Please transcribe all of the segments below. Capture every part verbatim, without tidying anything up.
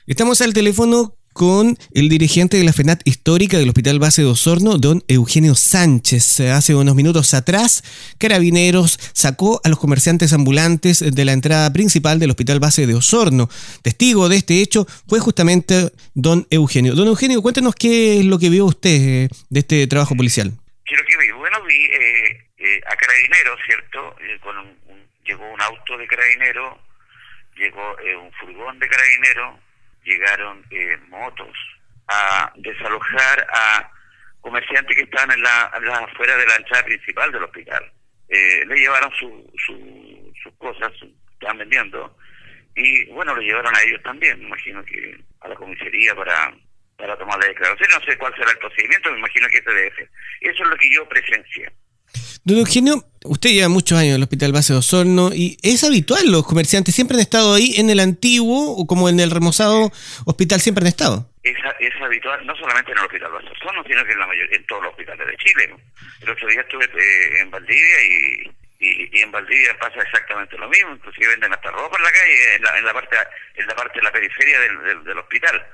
Estamos al teléfono con el dirigente de la FENAT histórica del Hospital Base de Osorno, don Eugenio Sánchez. Hace unos minutos atrás, Carabineros sacó a los comerciantes ambulantes de la entrada principal del Hospital Base de Osorno. Testigo de este hecho fue justamente don Eugenio. Don Eugenio, cuéntenos qué es lo que vio usted de este trabajo policial. ¿Qué es lo que vi? Bueno, vi eh, eh, a Carabineros, ¿cierto? Eh, con un, un, llegó un auto de Carabineros, llegó eh, un furgón de Carabineros, llegaron eh, motos a desalojar a comerciantes que estaban en la, en la afuera de la entrada principal del hospital. Eh, le llevaron su, su, sus cosas, su, estaban vendiendo, y bueno, lo llevaron a ellos también, me imagino que a la comisaría para, para tomar la declaración. No sé cuál será el procedimiento, me imagino que ese debe ser. Eso es lo que yo presencié. Don Eugenio, usted lleva muchos años en el Hospital Base de Osorno y es habitual, los comerciantes siempre han estado ahí en el antiguo o como en el remozado hospital siempre han estado. Es, es habitual, no solamente en el Hospital Base de Osorno, sino que en la mayoría, en todos los hospitales de Chile, ¿no? El otro día estuve eh, en Valdivia y, y, y en Valdivia pasa exactamente lo mismo, inclusive venden hasta ropa en la calle, en la, en la parte en la parte de la periferia del, del, del hospital.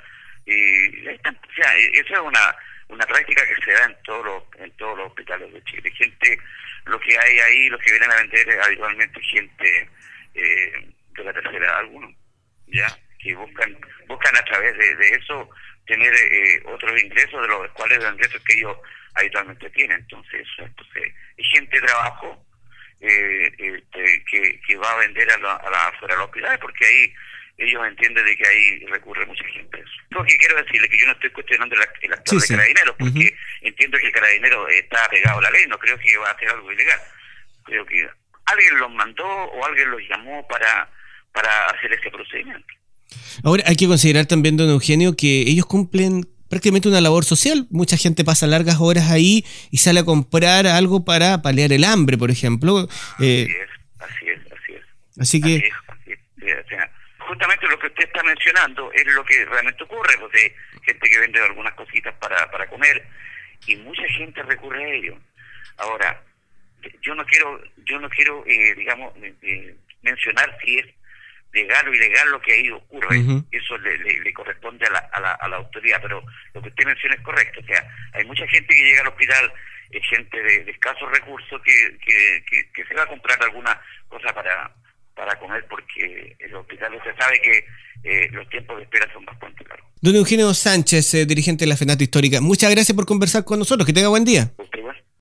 Y o sea, eso es una una práctica que se da en todos los en todos los hospitales de Chile. Gente, lo que hay ahí, los que vienen a vender es habitualmente gente eh, de la tercera edad, algunos, ya, que buscan buscan a través de, de eso tener eh, otros ingresos, de los cuales los ingresos que ellos habitualmente tienen. Entonces, entonces hay gente de trabajo eh, este, que, que va a vender a la, a la afuera de los hospitales, porque ahí ellos entienden de que ahí recurre mucha gente a eso. Lo que quiero decirle es que yo no estoy cuestionando el, el actor sí, sí. de Carabineros, porque uh-huh. entiendo que el Carabinero está pegado a la ley, no creo que va a hacer algo ilegal. Creo que alguien los mandó o alguien los llamó para, para hacer ese procedimiento. Ahora, hay que considerar también, don Eugenio, que ellos cumplen prácticamente una labor social. Mucha gente pasa largas horas ahí y sale a comprar algo para paliar el hambre, por ejemplo. Así eh, es, así es, así es. Así que... Así es, así es, sí, o sea, justamente lo que usted está mencionando es lo que realmente ocurre, pues de gente que vende algunas cositas para, para comer, y mucha gente recurre a ello. Ahora, yo no quiero, yo no quiero, eh, digamos, eh, mencionar si es legal o ilegal lo que ahí ocurre. Uh-huh. Eso le, le, le corresponde a la, a, la, a la autoridad, pero lo que usted menciona es correcto. O sea, hay mucha gente que llega al hospital, eh, gente de, de escasos recursos que, que, que, que se va a comprar alguna cosa para para comer, porque el hospital usted sabe que eh, los tiempos de espera son bastante largos. Don Eugenio Sánchez, eh, dirigente de la FENAT histórica, muchas gracias por conversar con nosotros, que tenga buen día. Usted